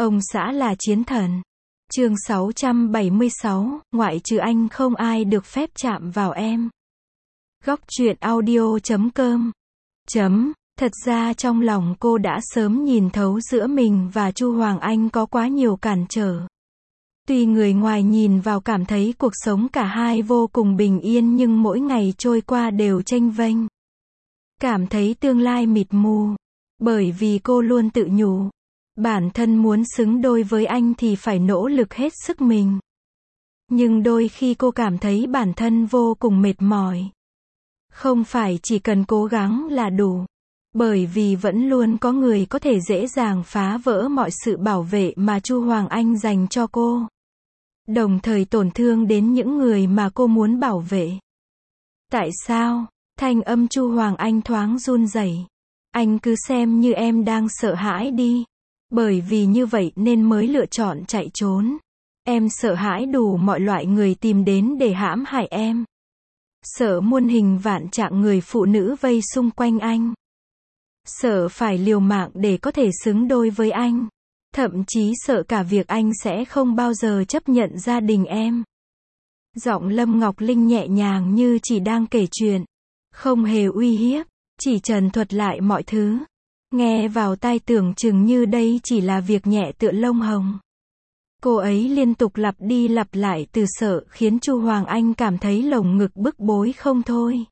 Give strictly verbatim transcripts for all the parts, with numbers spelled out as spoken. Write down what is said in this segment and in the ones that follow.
Ông xã là chiến thần. Chương sáu trăm bảy mươi sáu, ngoại trừ anh không ai được phép chạm vào em. Góc truyện audio chấm com. Chấm, thật ra trong lòng cô đã sớm nhìn thấu giữa mình và Chu Hoàng Anh có quá nhiều cản trở. Tuy người ngoài nhìn vào cảm thấy cuộc sống cả hai vô cùng bình yên nhưng mỗi ngày trôi qua đều chênh vênh. Cảm thấy tương lai mịt mù. Bởi vì cô luôn tự nhủ, bản thân muốn xứng đôi với anh thì phải nỗ lực hết sức mình. Nhưng đôi khi cô cảm thấy bản thân vô cùng mệt mỏi. Không phải chỉ cần cố gắng là đủ. Bởi vì vẫn luôn có người có thể dễ dàng phá vỡ mọi sự bảo vệ mà Chu Hoàng Anh dành cho cô. Đồng thời tổn thương đến những người mà cô muốn bảo vệ. Tại sao? Thanh âm Chu Hoàng Anh thoáng run rẩy. Anh cứ xem như em đang sợ hãi đi. Bởi vì như vậy nên mới lựa chọn chạy trốn. Em sợ hãi đủ mọi loại người tìm đến để hãm hại em. Sợ muôn hình vạn trạng người phụ nữ vây xung quanh anh. Sợ phải liều mạng để có thể xứng đôi với anh. Thậm chí sợ cả việc anh sẽ không bao giờ chấp nhận gia đình em. Giọng Lâm Ngọc Linh nhẹ nhàng như chỉ đang kể chuyện. Không hề uy hiếp, chỉ trần thuật lại mọi thứ. Nghe vào tai tưởng chừng như đây chỉ là việc nhẹ tựa lông hồng. Cô ấy liên tục lặp đi lặp lại từ sợ khiến Chu Hoàng Anh cảm thấy lồng ngực bức bối không thôi.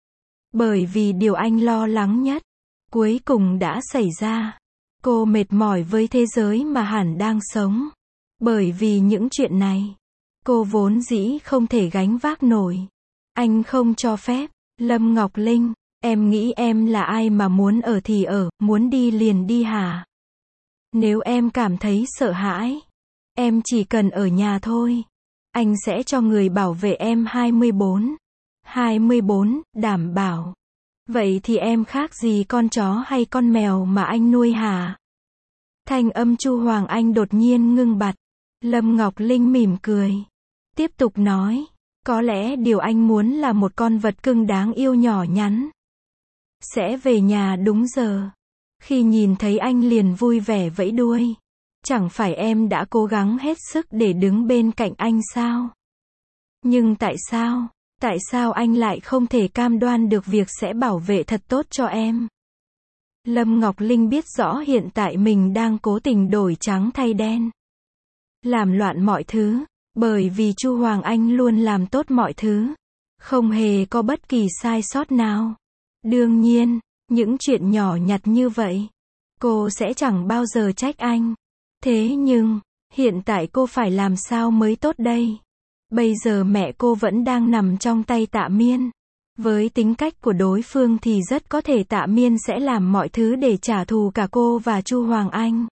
Bởi vì điều anh lo lắng nhất, cuối cùng đã xảy ra. Cô mệt mỏi với thế giới mà hẳn đang sống. Bởi vì những chuyện này, cô vốn dĩ không thể gánh vác nổi. Anh không cho phép. Lâm Ngọc Linh, em nghĩ em là ai mà muốn ở thì ở, muốn đi liền đi hả? Nếu em cảm thấy sợ hãi, em chỉ cần ở nhà thôi. Anh sẽ cho người bảo vệ em hai mươi bốn. hai mươi bốn, đảm bảo. Vậy thì em khác gì con chó hay con mèo mà anh nuôi hả? Thanh âm Chu Hoàng Anh đột nhiên ngưng bặt. Lâm Ngọc Linh mỉm cười. Tiếp tục nói. Có lẽ điều anh muốn là một con vật cưng đáng yêu nhỏ nhắn. Sẽ về nhà đúng giờ. Khi nhìn thấy anh liền vui vẻ vẫy đuôi. Chẳng phải em đã cố gắng hết sức để đứng bên cạnh anh sao? Nhưng tại sao? Tại sao anh lại không thể cam đoan được việc sẽ bảo vệ thật tốt cho em? Lâm Ngọc Linh biết rõ hiện tại mình đang cố tình đổi trắng thay đen. Làm loạn mọi thứ. Bởi vì Chu Hoàng Anh luôn làm tốt mọi thứ. Không hề có bất kỳ sai sót nào. Đương nhiên, những chuyện nhỏ nhặt như vậy, cô sẽ chẳng bao giờ trách anh. Thế nhưng, hiện tại cô phải làm sao mới tốt đây? Bây giờ mẹ cô vẫn đang nằm trong tay Tạ Miên. Với tính cách của đối phương thì rất có thể Tạ Miên sẽ làm mọi thứ để trả thù cả cô và Chu Hoàng Anh.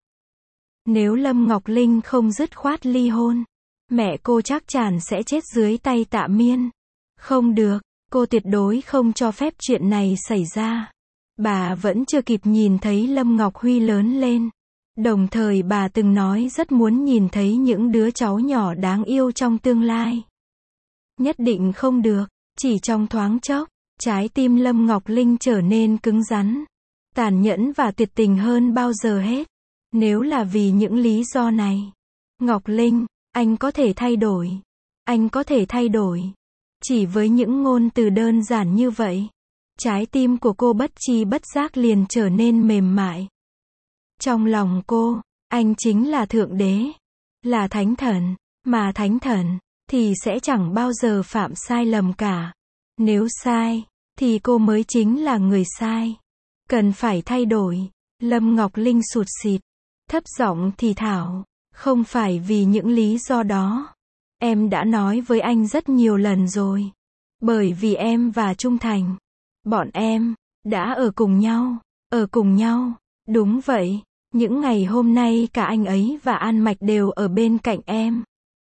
Nếu Lâm Ngọc Linh không dứt khoát ly hôn, mẹ cô chắc chắn sẽ chết dưới tay Tạ Miên. Không được, cô tuyệt đối không cho phép chuyện này xảy ra. Bà vẫn chưa kịp nhìn thấy Lâm Ngọc Huy lớn lên. Đồng thời bà từng nói rất muốn nhìn thấy những đứa cháu nhỏ đáng yêu trong tương lai. Nhất định không được, chỉ trong thoáng chốc, trái tim Lâm Ngọc Linh trở nên cứng rắn, tàn nhẫn và tuyệt tình hơn bao giờ hết. Nếu là vì những lý do này, Ngọc Linh, anh có thể thay đổi. Anh có thể thay đổi. Chỉ với những ngôn từ đơn giản như vậy, trái tim của cô bất tri bất giác liền trở nên mềm mại. Trong lòng cô, anh chính là Thượng Đế, là Thánh Thần, mà Thánh Thần thì sẽ chẳng bao giờ phạm sai lầm cả. Nếu sai, thì cô mới chính là người sai. Cần phải thay đổi. Lâm Ngọc Linh sụt sịt, thấp giọng thì thào. Không phải vì những lý do đó. Em đã nói với anh rất nhiều lần rồi. Bởi vì em và Trung Thành, bọn em đã ở cùng nhau, ở cùng nhau. Đúng vậy, những ngày hôm nay cả anh ấy và An Mạch đều ở bên cạnh em.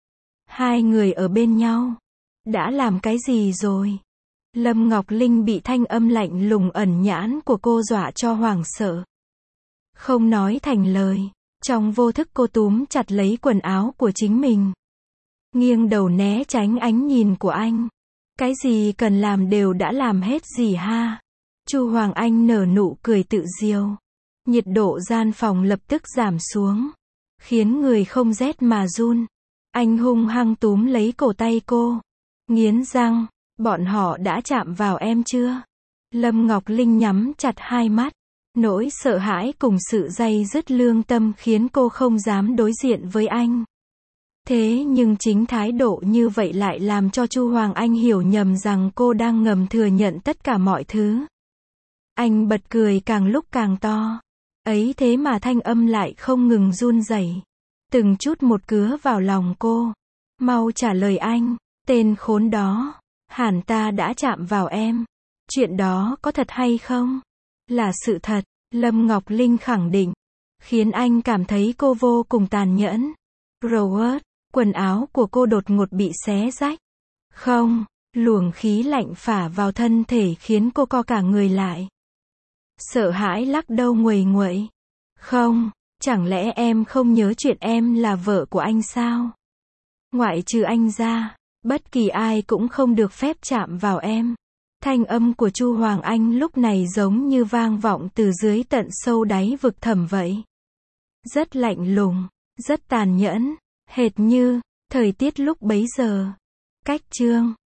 Hai người ở bên nhau. Đã làm cái gì rồi? Lâm Ngọc Linh bị thanh âm lạnh lùng ẩn nhãn của cô dọa cho hoảng sợ. Không nói thành lời. Trong vô thức cô túm chặt lấy quần áo của chính mình. Nghiêng đầu né tránh ánh nhìn của anh. Cái gì cần làm đều đã làm hết gì ha? Chu Hoàng Anh nở nụ cười tự diêu. Nhiệt độ gian phòng lập tức giảm xuống. khiến người không rét mà run. Anh hung hăng túm lấy cổ tay cô, nghiến răng, bọn họ đã chạm vào em chưa? Lâm Ngọc Linh nhắm chặt hai mắt, nỗi sợ hãi cùng sự day dứt lương tâm khiến cô không dám đối diện với anh. Thế nhưng chính thái độ như vậy lại làm cho Chu Hoàng Anh hiểu nhầm rằng cô đang ngầm thừa nhận tất cả mọi thứ. Anh bật cười càng lúc càng to. Ấy thế mà thanh âm lại không ngừng run rẩy, từng chút một cứa vào lòng cô. Mau trả lời anh, tên khốn đó, hẳn ta đã chạm vào em. Chuyện đó có thật hay không? Là sự thật, Lâm Ngọc Linh khẳng định, khiến anh cảm thấy cô vô cùng tàn nhẫn. Robert, quần áo của cô đột ngột bị xé rách. Không, luồng khí lạnh phả vào thân thể khiến cô co cả người lại. Sợ hãi lắc đầu nguầy nguậy. Không, chẳng lẽ em không nhớ chuyện em là vợ của anh sao? Ngoại trừ anh ra, bất kỳ ai cũng không được phép chạm vào em. Thanh âm của Chu Hoàng Anh lúc này giống như vang vọng từ dưới tận sâu đáy vực thẳm vậy. Rất lạnh lùng, rất tàn nhẫn, hệt như thời tiết lúc bấy giờ. Cách chương